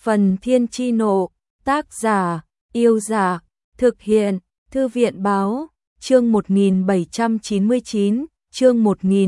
Phần Thiên Chi Nộ, tác giả, Yêu Giả, thực hiện, Thư viện Báo, chương 1799, chương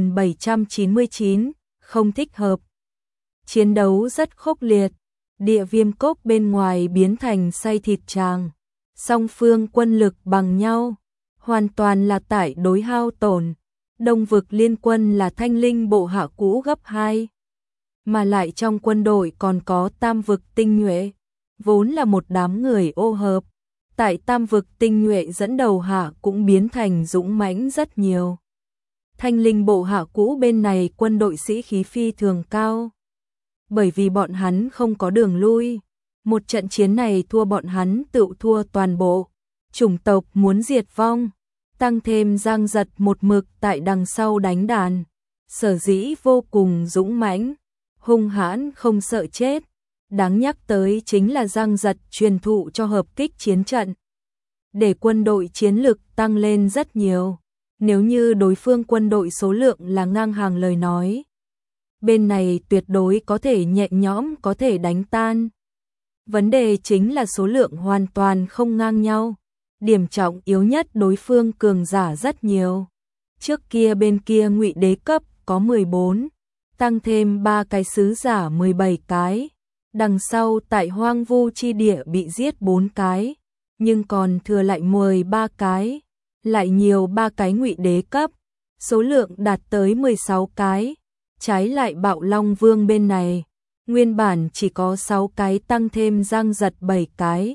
1799, không thích hợp. Chiến đấu rất khốc liệt, Địa Viêm Cốc bên ngoài biến thành xay thịt tràng, song phương quân lực bằng nhau, hoàn toàn là tại đối hao tổn. Đông vực liên quân là Thanh Linh bộ hạ cũ gấp 2, mà lại trong quân đội còn có Tam vực tinh nhuệ, vốn là một đám người ô hợp, tại Tam vực tinh nhuệ dẫn đầu hạ cũng biến thành dũng mãnh rất nhiều. Thanh Linh bộ hạ cũ bên này quân đội sĩ khí phi thường cao, bởi vì bọn hắn không có đường lui, một trận chiến này thua bọn hắn tự thua toàn bộ, chủng tộc muốn diệt vong, tăng thêm Giang Giật một mực tại đằng sau đánh đàn, sở dĩ vô cùng dũng mãnh, hung hãn không sợ chết. Đáng nhắc tới chính là Giang Giật truyền thụ cho hợp kích chiến trận, để quân đội chiến lực tăng lên rất nhiều. Nếu như đối phương quân đội số lượng là ngang hàng lời nói, bên này tuyệt đối có thể nhẹ nhõm có thể đánh tan. Vấn đề chính là số lượng hoàn toàn không ngang nhau. Điểm trọng yếu nhất đối phương cường giả rất nhiều. Trước kia bên kia Ngụy đế cấp có 14, tăng thêm 3 cái sứ giả 17 cái. Đằng sau tại Hoang Vu chi địa bị giết 4 cái, nhưng còn thừa lại 13 cái, lại nhiều 3 cái Ngụy đế cấp, số lượng đạt tới 16 cái. Trái lại Bạo Long Vương bên này, nguyên bản chỉ có 6 cái tăng thêm Giang Giật 7 cái.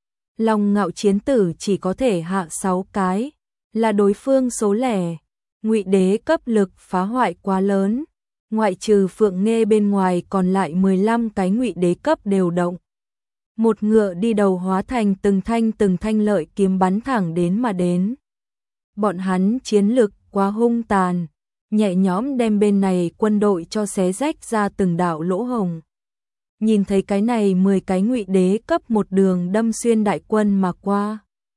Long Ngạo chiến tử chỉ có thể hạ 6 cái, là đối phương số lẻ. Ngụy đế cấp lực phá hoại quá lớn, ngoại trừ Phượng Nghê bên ngoài còn lại 15 cái Ngụy đế cấp đều động. Một ngựa đi đầu hóa thành từng thanh lợi kiếm bắn thẳng đến mà đến. Bọn hắn chiến lực quá hung tàn, nhẹ nhõm đem bên này quân đội cho xé rách ra từng đạo lỗ hổng. Nhìn thấy cái này 10 cái Ngụy đế cấp một đường đâm xuyên đại quân mà qua,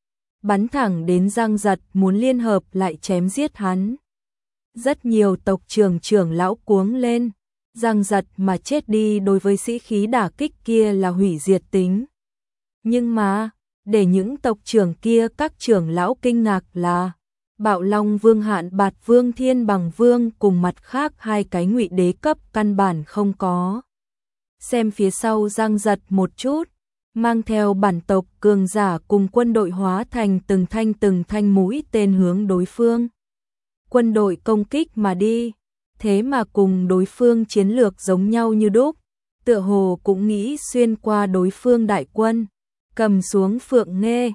bắn thẳng đến Giang Giật muốn liên hợp lại chém giết hắn. Rất nhiều tộc trưởng lão cuống lên, Giang Giật mà chết đi đối với sĩ khí đả kích kia là hủy diệt tính. Nhưng mà, để những tộc trưởng kia các trưởng lão kinh ngạc là Bạo Long Vương Hạn Bạt Vương Thiên Bằng Vương cùng mặt khác 2 cái Ngụy đế cấp căn bản không có. Xem phía sau Giang Giật một chút, mang theo bản tộc cường giả cùng quân đội hóa thành từng thanh mũi tên hướng đối phương. Quân đội công kích mà đi, thế mà cùng đối phương chiến lược giống nhau như đúc, tựa hồ cũng nghĩ xuyên qua đối phương đại quân, cầm xuống Phượng Nghê.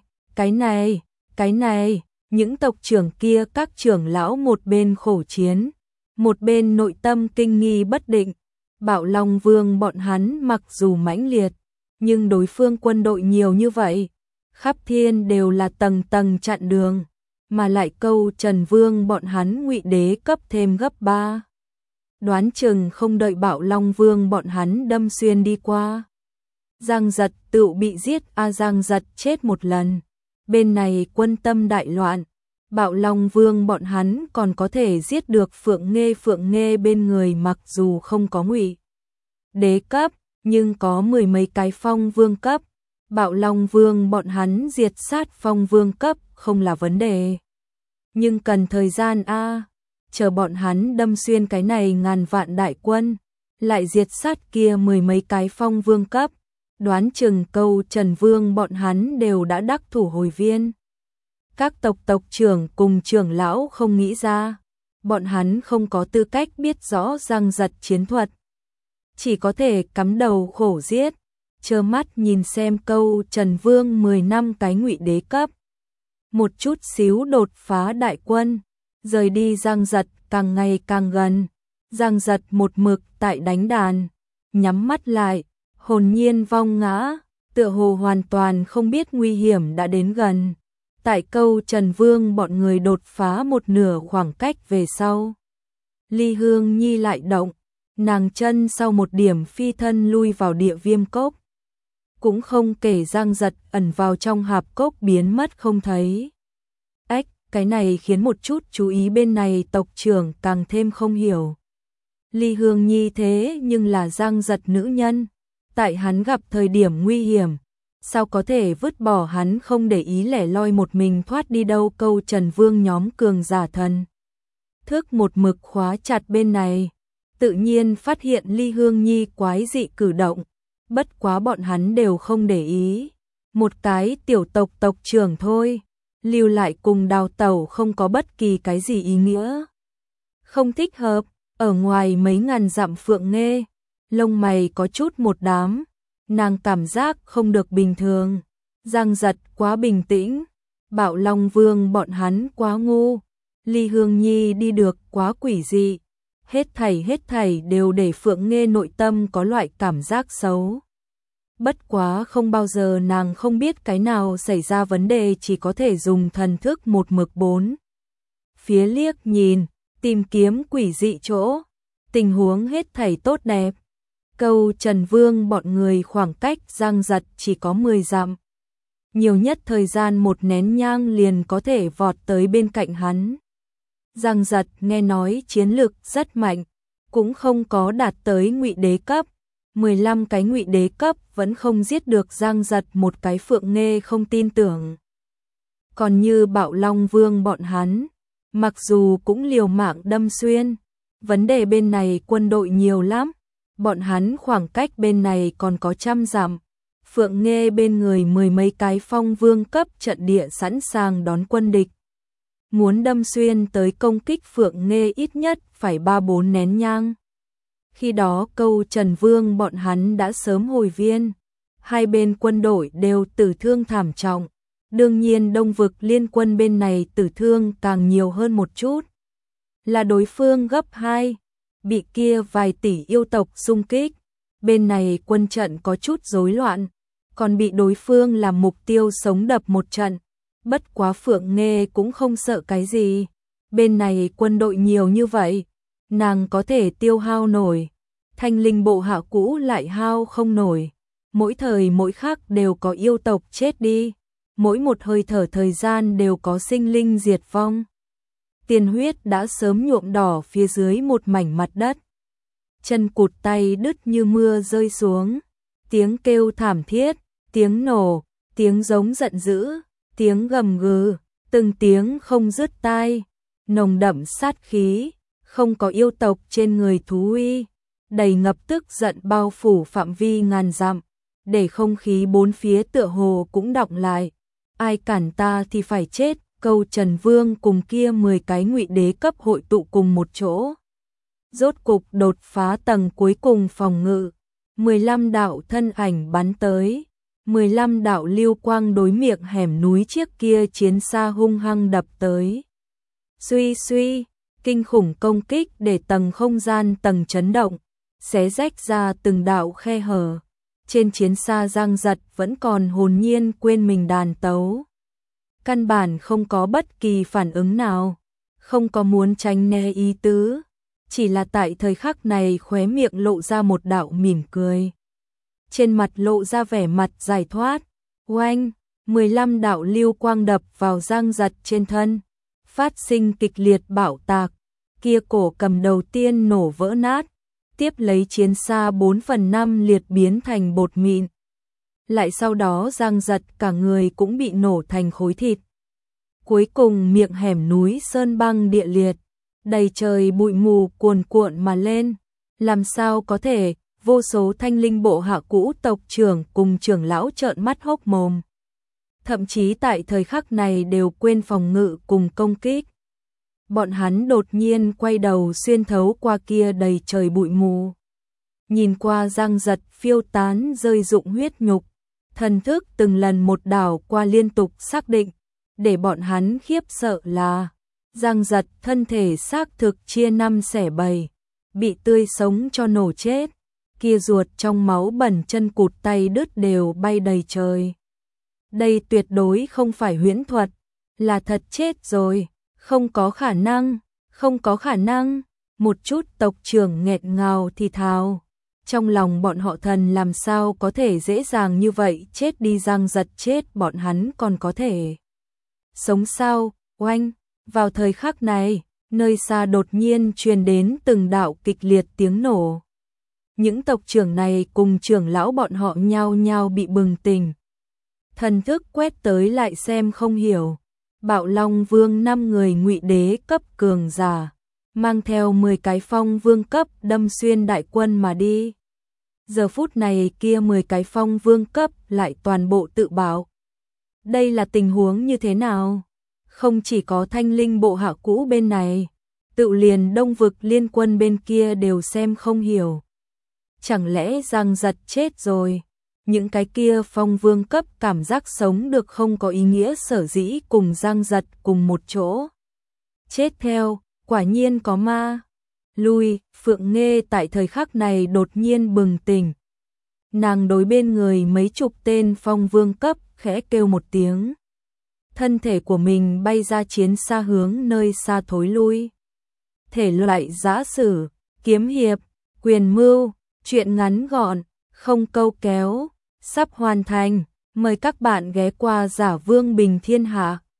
Cái này, những tộc trưởng kia các trưởng lão một bên khổ chiến, một bên nội tâm kinh nghi bất định. Bạo Long Vương bọn hắn mặc dù mãnh liệt, nhưng đối phương quân đội nhiều như vậy, khắp thiên đều là tầng chặn đường, mà lại Câu Trần Vương bọn hắn Ngụy đế cấp thêm gấp 3. Đoán chừng không đợi Bạo Long Vương bọn hắn đâm xuyên đi qua, Giang Giật tự bị giết. Giang Giật chết một lần, bên này quân tâm đại loạn. Bạo Long Vương bọn hắn còn có thể giết được Phượng Nghê bên người mặc dù không có Ngụy đế cấp, nhưng có 10 mấy cái Phong Vương cấp. Bạo Long Vương bọn hắn diệt sát Phong Vương cấp không là vấn đề, nhưng cần thời gian chờ bọn hắn đâm xuyên cái này ngàn vạn đại quân, lại diệt sát kia 10 mấy cái Phong Vương cấp, đoán chừng Câu Trần Vương bọn hắn đều đã đắc thủ hồi viên. Các tộc trưởng cùng trưởng lão không nghĩ ra, bọn hắn không có tư cách biết rõ Giang Giật chiến thuật, chỉ có thể cắm đầu khổ giết, trơ mắt nhìn xem Câu Trần Vương 10 năm cái Ngụy đế cấp, một chút xíu đột phá đại quân, rời đi Giang Giật càng ngày càng gần. Giang Giật một mực tại đánh đàn, nhắm mắt lại, hồn nhiên vong ngã, tựa hồ hoàn toàn không biết nguy hiểm đã đến gần. Tại Câu Trần Vương bọn người đột phá một nửa khoảng cách về sau, Ly Hương Nhi lại động, nàng chân sau một điểm phi thân lui vào Địa Viêm Cốc, cũng không kể Giang Giật ẩn vào trong hạp cốc biến mất không thấy. Cái này khiến một chút chú ý bên này tộc trưởng càng thêm không hiểu. Ly Hương Nhi thế nhưng là Giang Giật nữ nhân, tại hắn gặp thời điểm nguy hiểm, sao có thể vứt bỏ hắn không để ý lẻ loi một mình thoát đi đâu. Câu Trần Vương nhóm cường giả thần thức một mực khóa chặt bên này, tự nhiên phát hiện Ly Hương Nhi quái dị cử động, bất quá bọn hắn đều không để ý. Một cái tiểu tộc tộc trưởng thôi, lưu lại cùng đào tẩu không có bất kỳ cái gì ý nghĩa. Không thích hợp, ở ngoài mấy ngàn dặm Phượng Nghê, lông mày có chút một đám, nàng cảm giác không được bình thường. Giang Giật quá bình tĩnh, Bạo Long Vương bọn hắn quá ngu, Ly Hương Nhi đi được quá quỷ dị. Hết thảy đều để Phượng Nghê nội tâm có loại cảm giác xấu. Bất quá không bao giờ nàng không biết cái nào xảy ra vấn đề, chỉ có thể dùng thần thức một mực bốn phía liếc nhìn, tìm kiếm quỷ dị chỗ. Tình huống hết thảy tốt đẹp. Câu Trần Vương bọn người khoảng cách Giang Giật chỉ có 10 dặm. Nhiều nhất thời gian một nén nhang liền có thể vọt tới bên cạnh hắn. Giang Giật nghe nói chiến lực rất mạnh, cũng không có đạt tới ngụy đế cấp. 15 cái ngụy đế cấp vẫn không giết được Giang Giật một cái. Phượng Nghê không tin tưởng. Còn như Bạo Long Vương bọn hắn, mặc dù cũng liều mạng đâm xuyên, vấn đề bên này quân đội nhiều lắm, bọn hắn khoảng cách bên này còn có 100 dặm. Phượng Nghê bên người 10 mấy cái phong vương cấp trận địa sẵn sàng đón quân địch. Muốn đâm xuyên tới công kích Phượng Nghê ít nhất phải 3-4 nén nhang. Khi đó Câu Trần Vương bọn hắn đã sớm hồi viên, hai bên quân đội đều tử thương thảm trọng. Đương nhiên Đông vực liên quân bên này tử thương càng nhiều hơn một chút. Là đối phương gấp 2, bị kia vài tỷ yêu tộc xung kích. Bên này quân trận có chút rối loạn, còn bị đối phương làm mục tiêu sống đập một trận. Bất quá Phượng Nghê cũng không sợ cái gì. Bên này quân đội nhiều như vậy, nàng có thể tiêu hao nổi. Thanh linh bộ hạ cũ lại hao không nổi. Mỗi thời mỗi khắc đều có yêu tộc chết đi. Mỗi một hơi thở thời gian đều có sinh linh diệt vong. Tiền huyết đã sớm nhuộm đỏ phía dưới một mảnh mặt đất. Chân cụt tay đứt như mưa rơi xuống. Tiếng kêu thảm thiết, tiếng nổ, tiếng giống giận dữ, tiếng gầm gừ, từng tiếng không dứt tai. Nồng đậm sát khí, không có yêu tộc trên người thú uy, đầy ngập tức giận bao phủ phạm vi ngàn dặm, để không khí bốn phía tựa hồ cũng đọng lại. Ai cản ta thì phải chết. Câu Trần Vương cùng kia 10 cái ngụy đế cấp hội tụ cùng một chỗ. Rốt cục đột phá tầng cuối cùng phòng ngự. 15 đạo thân ảnh bắn tới. 15 đạo lưu quang đối miệng hẻm núi chiếc kia chiến xa hung hăng đập tới. Suy suy, kinh khủng công kích để tầng không gian tầng chấn động, xé rách ra từng đạo khe hở. Trên chiến xa Giang Giật vẫn còn hồn nhiên quên mình đàn tấu. Căn bản không có bất kỳ phản ứng nào, không có muốn tránh né ý tứ, chỉ là tại thời khắc này khóe miệng lộ ra một đạo mỉm cười. Trên mặt lộ ra vẻ mặt giải thoát. Oanh, 15 đạo lưu quang đập vào Giang Giật trên thân, phát sinh kịch liệt bạo tạc, kia cổ cầm đầu tiên nổ vỡ nát, tiếp lấy chiến xa 4/5 liệt biến thành bột mịn. Lại sau đó Giang Giật cả người cũng bị nổ thành khối thịt. Cuối cùng miệng hẻm núi sơn băng địa liệt, đầy trời bụi mù cuồn cuộn mà lên. Làm sao có thể, vô số thanh linh bộ hạ cũ tộc trưởng cùng trưởng lão trợn mắt hốc mồm. Thậm chí tại thời khắc này đều quên phòng ngự cùng công kích. Bọn hắn đột nhiên quay đầu xuyên thấu qua kia đầy trời bụi mù. Nhìn qua Giang Giật phiêu tán rơi rụng huyết nhục. Thần thức từng lần một đảo qua liên tục xác định, để bọn hắn khiếp sợ là Giang Giật thân thể xác thực chia 5 xẻ 7, bị tươi sống cho nổ chết, kia ruột trong máu bẩn, chân cụt tay đứt đều bay đầy trời. Đây tuyệt đối không phải huyễn thuật, là thật chết rồi, không có khả năng, không có khả năng. Một chút tộc trưởng nghẹn ngào thì thào. Trong lòng bọn họ thần làm sao có thể dễ dàng như vậy chết đi. Giang Giật chết bọn hắn còn có thể sống sao? Oanh, vào thời khắc này, nơi xa đột nhiên truyền đến từng đạo kịch liệt tiếng nổ. Những tộc trưởng này cùng trưởng lão bọn họ nhao nhao bị bừng tỉnh. Thần thức quét tới lại xem không hiểu. Bạo Long Vương 5 người Ngụy Đế cấp cường giả, mang theo 10 cái Phong Vương cấp đâm xuyên đại quân mà đi. Giờ phút này kia 10 cái Phong Vương cấp lại toàn bộ tự bảo. Đây là tình huống như thế nào? Không chỉ có Thanh Linh bộ hạ cũ bên này, tự liền Đông vực liên quân bên kia đều xem không hiểu. Chẳng lẽ Giang Giật chết rồi? Những cái kia Phong Vương cấp cảm giác sống được không có ý nghĩa, sở dĩ cùng Giang Giật cùng một chỗ. Chết theo, quả nhiên có ma. Lui, Phượng Nghê tại thời khắc này đột nhiên bừng tỉnh. Nàng đối bên người mấy chục tên Phong Vương cấp khẽ kêu một tiếng. Thân thể của mình bay ra chiến xa hướng nơi xa thối lui. Thể loại giã sử, kiếm hiệp, quyền mưu, truyện ngắn gọn, không câu kéo, sắp hoàn thành. Mời các bạn ghé qua Giả Vương Bình Thiên Hạ.